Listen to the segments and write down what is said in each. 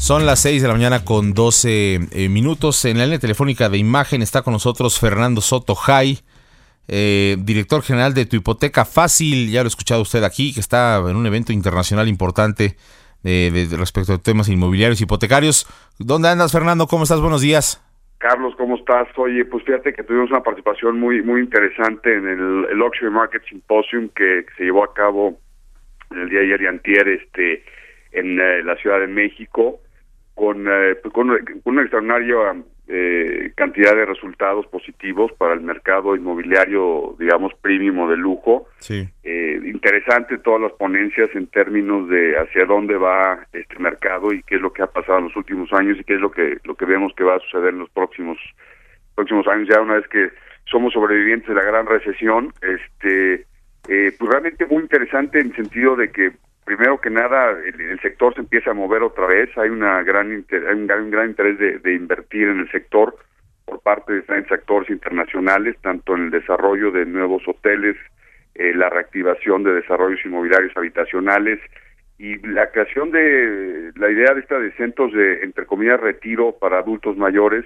Son las 6 de la mañana con 12 minutos. En la línea telefónica de Imagen está con nosotros Fernando Soto Jai, director general de Tu Hipoteca Fácil. Ya lo ha escuchado usted aquí, que está en un evento internacional importante respecto a temas inmobiliarios, hipotecarios. ¿Dónde andas, Fernando? ¿Cómo estás? Buenos días. Carlos, ¿cómo estás? Oye, pues fíjate que tuvimos una participación muy interesante en el Luxury Market Symposium que se llevó a cabo el día de ayer y antier en la Ciudad de México, con una extraordinaria cantidad de resultados positivos para el mercado inmobiliario, digamos, premium de lujo. Sí. Interesante todas las ponencias en términos de hacia dónde va este mercado y qué es lo que ha pasado en los últimos años y qué es lo que vemos que va a suceder en los próximos años, ya una vez que somos sobrevivientes de la gran recesión. Pues realmente muy interesante en el sentido de que primero que nada el sector se empieza a mover otra vez. Hay un gran interés de invertir en el sector por parte de diferentes actores internacionales, tanto en el desarrollo de nuevos hoteles, la reactivación de desarrollos inmobiliarios habitacionales y la creación de la idea de centros de, entre comillas, retiro para adultos mayores,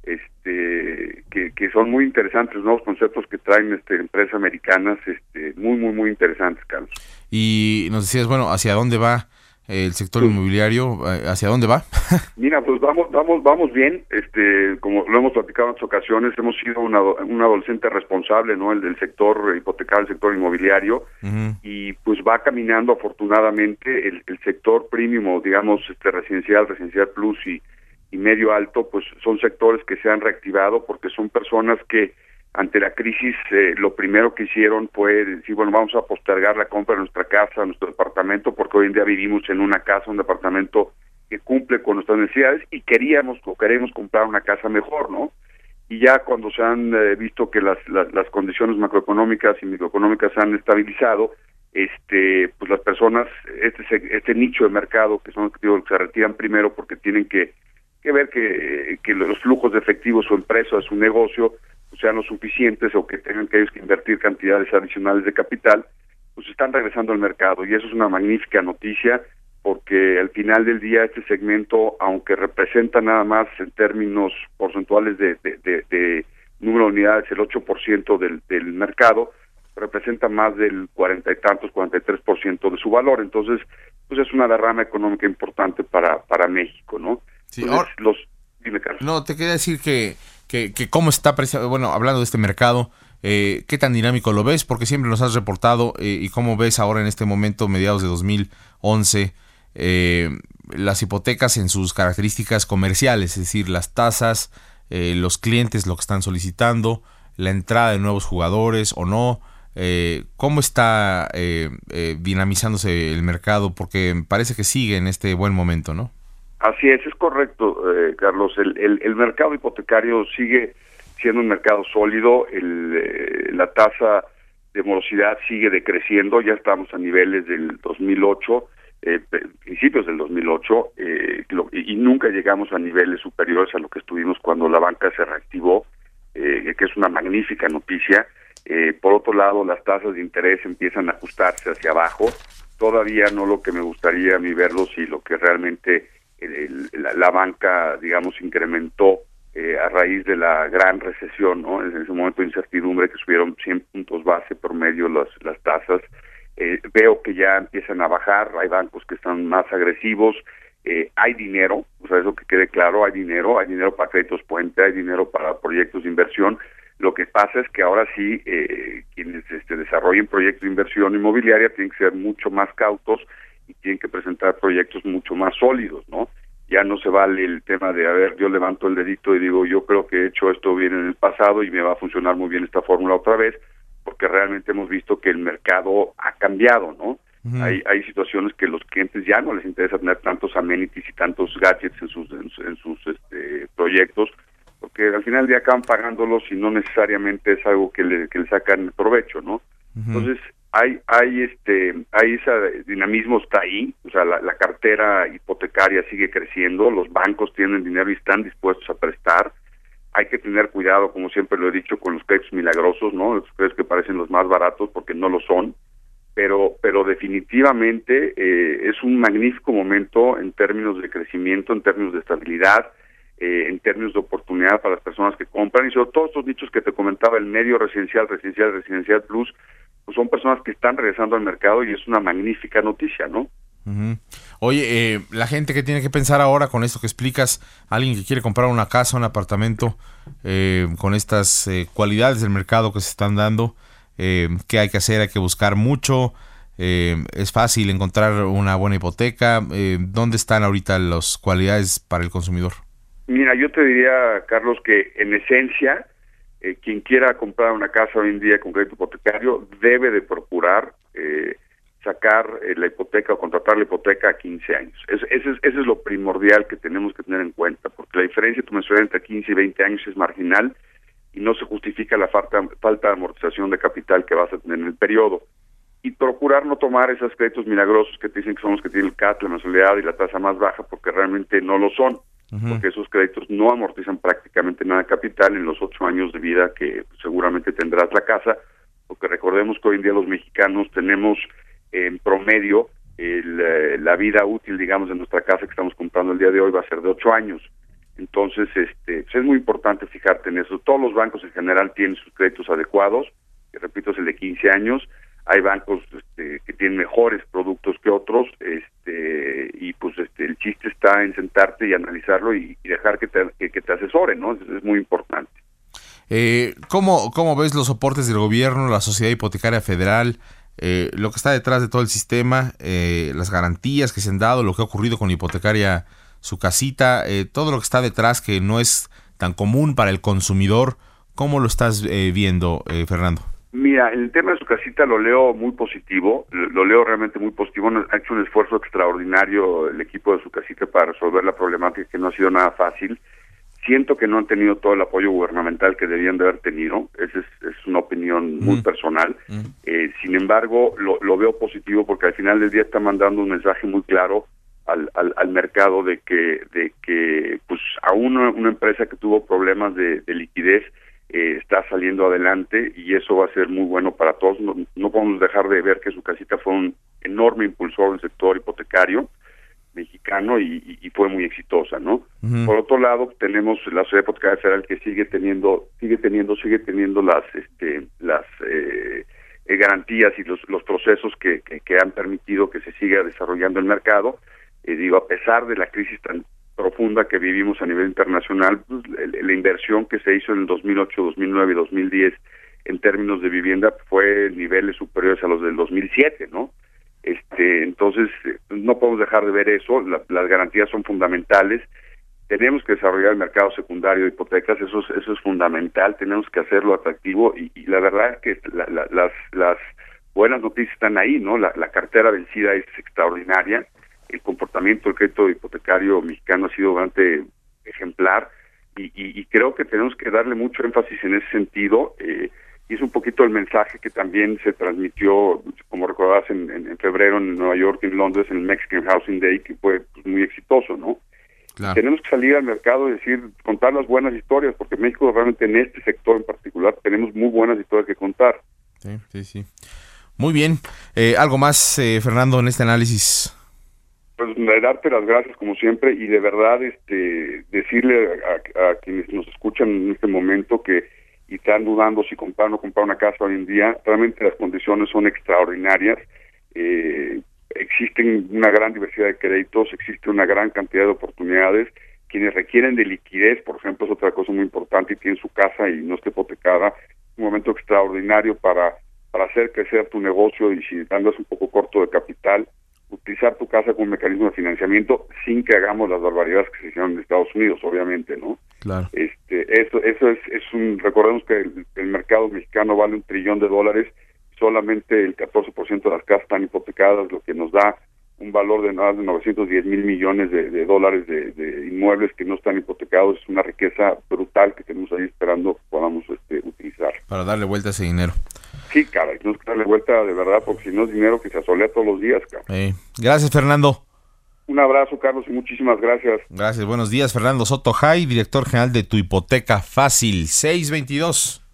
que son muy interesantes, los nuevos conceptos que traen empresas americanas, muy interesantes, Carlos. Y nos decías, bueno, ¿hacia dónde va el sector inmobiliario? ¿Hacia dónde va? Mira, pues vamos bien. Como lo hemos platicado en otras ocasiones, hemos sido un adolescente responsable, ¿no? El del sector hipotecario, el sector inmobiliario, uh-huh. Y pues va caminando afortunadamente el sector premium, digamos, residencial plus y medio alto, pues son sectores que se han reactivado porque son personas que ante la crisis lo primero que hicieron fue decir, bueno, vamos a postergar la compra de nuestra casa, nuestro departamento, porque hoy en día vivimos en una casa, un departamento que cumple con nuestras necesidades y queremos comprar una casa mejor, ¿no? Y ya cuando se han visto que las condiciones macroeconómicas y microeconómicas se han estabilizado, pues las personas, este nicho de mercado, que son los que se retiran primero porque tienen que ver que los flujos de efectivo, su empresa, su negocio, sean lo suficientes o que tengan que ellos que invertir cantidades adicionales de capital, pues están regresando al mercado y eso es una magnífica noticia porque al final del día este segmento, aunque representa nada más en términos porcentuales de número de unidades el 8% del mercado, representa más del 43% de su valor. Entonces, pues es una derrama económica importante para México, ¿no? Sí, entonces, dime, Carlos. No, te quería decir que cómo está, bueno, hablando de este mercado, ¿qué tan dinámico lo ves? Porque siempre nos has reportado y cómo ves ahora en este momento, mediados de 2011, las hipotecas en sus características comerciales, es decir, las tasas, los clientes, lo que están solicitando, la entrada de nuevos jugadores o no. ¿Cómo está dinamizándose el mercado? Porque parece que sigue en este buen momento, ¿no? Así es correcto, Carlos. El mercado hipotecario sigue siendo un mercado sólido. La tasa de morosidad sigue decreciendo. Ya estamos a niveles del 2008, principios del 2008, y nunca llegamos a niveles superiores a lo que estuvimos cuando la banca se reactivó, que es una magnífica noticia. Por otro lado, las tasas de interés empiezan a ajustarse hacia abajo. Todavía no lo que me gustaría a mí verlos y lo que realmente la banca, digamos, incrementó a raíz de la gran recesión, ¿no? En ese momento de incertidumbre que subieron 100 puntos base por medio las tasas. Veo que ya empiezan a bajar, hay bancos que están más agresivos, hay dinero, o sea, eso que quede claro, hay dinero para créditos puente, hay dinero para proyectos de inversión. Lo que pasa es que ahora sí, quienes desarrollen proyectos de inversión inmobiliaria tienen que ser mucho más cautos y tienen que presentar proyectos mucho más sólidos, ¿no? Ya no se vale el tema de, a ver, yo levanto el dedito y digo, yo creo que he hecho esto bien en el pasado y me va a funcionar muy bien esta fórmula otra vez, porque realmente hemos visto que el mercado ha cambiado, ¿no? Uh-huh. Hay situaciones que los clientes ya no les interesa tener tantos amenities y tantos gadgets en sus proyectos, porque al final del día acaban pagándolos y no necesariamente es algo que le sacan provecho, ¿no? Uh-huh. Entonces, ese dinamismo está ahí, o sea, la cartera hipotecaria sigue creciendo, los bancos tienen dinero y están dispuestos a prestar. Hay que tener cuidado, como siempre lo he dicho, con los créditos milagrosos, ¿no? Los créditos que parecen los más baratos porque no lo son. pero definitivamente es un magnífico momento en términos de crecimiento, en términos de estabilidad, en términos de oportunidad para las personas que compran, y sobre todo estos nichos que te comentaba, el medio residencial plus, pues son personas que están regresando al mercado y es una magnífica noticia, ¿no? Uh-huh. Oye, la gente que tiene que pensar ahora con esto que explicas, alguien que quiere comprar una casa, un apartamento, con estas cualidades del mercado que se están dando, ¿qué hay que hacer? Hay que buscar mucho, es fácil encontrar una buena hipoteca, ¿dónde están ahorita las cualidades para el consumidor? Mira, yo te diría, Carlos, que en esencia, quien quiera comprar una casa hoy en día con crédito hipotecario debe de procurar sacar la hipoteca o contratar la hipoteca a 15 años. Eso es lo primordial que tenemos que tener en cuenta, porque la diferencia tu mensualidad entre 15 y 20 años es marginal y no se justifica la falta de amortización de capital que vas a tener en el periodo. Y procurar no tomar esos créditos milagrosos que te dicen que son los que tienen el CAT, la mensualidad y la tasa más baja, porque realmente no lo son. Uh-huh. Porque esos créditos no amortizan prácticamente nada de capital en los 8 años de vida que seguramente tendrás la casa, porque recordemos que hoy en día los mexicanos tenemos en promedio la vida útil, digamos, de nuestra casa que estamos comprando el día de hoy va a ser de 8 años. Entonces, pues es muy importante fijarte en eso. Todos los bancos en general tienen sus créditos adecuados, que repito es el de 15 años. Hay bancos que tienen mejores productos que otros, y pues el chiste está en sentarte y analizarlo y dejar que te asesoren, ¿no? Es muy importante. ¿Cómo ves los soportes del gobierno, la Sociedad Hipotecaria Federal, lo que está detrás de todo el sistema, las garantías que se han dado, lo que ha ocurrido con la hipotecaria Su Casita, todo lo que está detrás que no es tan común para el consumidor? ¿Cómo lo estás viendo, Fernando? Mira, el tema de Su Casita lo leo muy positivo, lo leo realmente muy positivo. Ha hecho un esfuerzo extraordinario el equipo de Su Casita para resolver la problemática, que no ha sido nada fácil. Siento que no han tenido todo el apoyo gubernamental que debían de haber tenido. Esa es una opinión muy personal. Sin embargo, lo veo positivo porque al final del día está mandando un mensaje muy claro al mercado de que pues aún una empresa que tuvo problemas de liquidez está saliendo adelante, y eso va a ser muy bueno para todos. No podemos dejar de ver que Su Casita fue un enorme impulsor del sector hipotecario mexicano y fue muy exitosa, ¿no? Uh-huh. Por otro lado, tenemos la Sociedad Hipotecaria Federal, que sigue teniendo las garantías y los procesos que han permitido que se siga desarrollando el mercado. A pesar de la crisis tan profunda que vivimos a nivel internacional, pues, la inversión que se hizo en el 2008, 2009 y 2010 en términos de vivienda fue niveles superiores a los del 2007, ¿no? Entonces no podemos dejar de ver eso. Las garantías son fundamentales. Tenemos que desarrollar el mercado secundario de hipotecas, eso es fundamental. Tenemos que hacerlo atractivo, y la verdad es que las buenas noticias están ahí, ¿no? La cartera vencida es extraordinaria. El comportamiento del crédito hipotecario mexicano ha sido bastante ejemplar, y creo que tenemos que darle mucho énfasis en ese sentido. Y es un poquito el mensaje que también se transmitió, como recordarás, en febrero en Nueva York y en Londres, en el Mexican Housing Day, que fue pues, muy exitoso, ¿no? Claro. Tenemos que salir al mercado y contar las buenas historias, porque México realmente en este sector en particular tenemos muy buenas historias que contar. Sí. Muy bien. ¿Algo más, Fernando, en este análisis? Pues darte las gracias como siempre, y de verdad decirle a quienes nos escuchan en este momento que y están dudando si comprar o no comprar una casa hoy en día, realmente las condiciones son extraordinarias. Existen una gran diversidad de créditos, existe una gran cantidad de oportunidades. Quienes requieren de liquidez, por ejemplo, es otra cosa muy importante, y tienen su casa y no está hipotecada, es un momento extraordinario para hacer crecer tu negocio, y si andas un poco corto de capital, utilizar tu casa como un mecanismo de financiamiento sin que hagamos las barbaridades que se hicieron en Estados Unidos, obviamente, ¿no? Claro. Eso recordemos que el mercado mexicano vale $1 trillón, solamente el 14% de las casas están hipotecadas, lo que nos da un valor de más de 910 mil millones de dólares de inmuebles que no están hipotecados. Es una riqueza brutal que tenemos ahí esperando que podamos utilizar. Para darle vuelta a ese dinero. Sí, caray, tenemos que darle vuelta de verdad, porque si no es dinero que se asolea todos los días, caray. Gracias, Fernando. Un abrazo, Carlos, y muchísimas gracias. Gracias, buenos días. Fernando Soto Jai, director general de Tu Hipoteca Fácil, 622.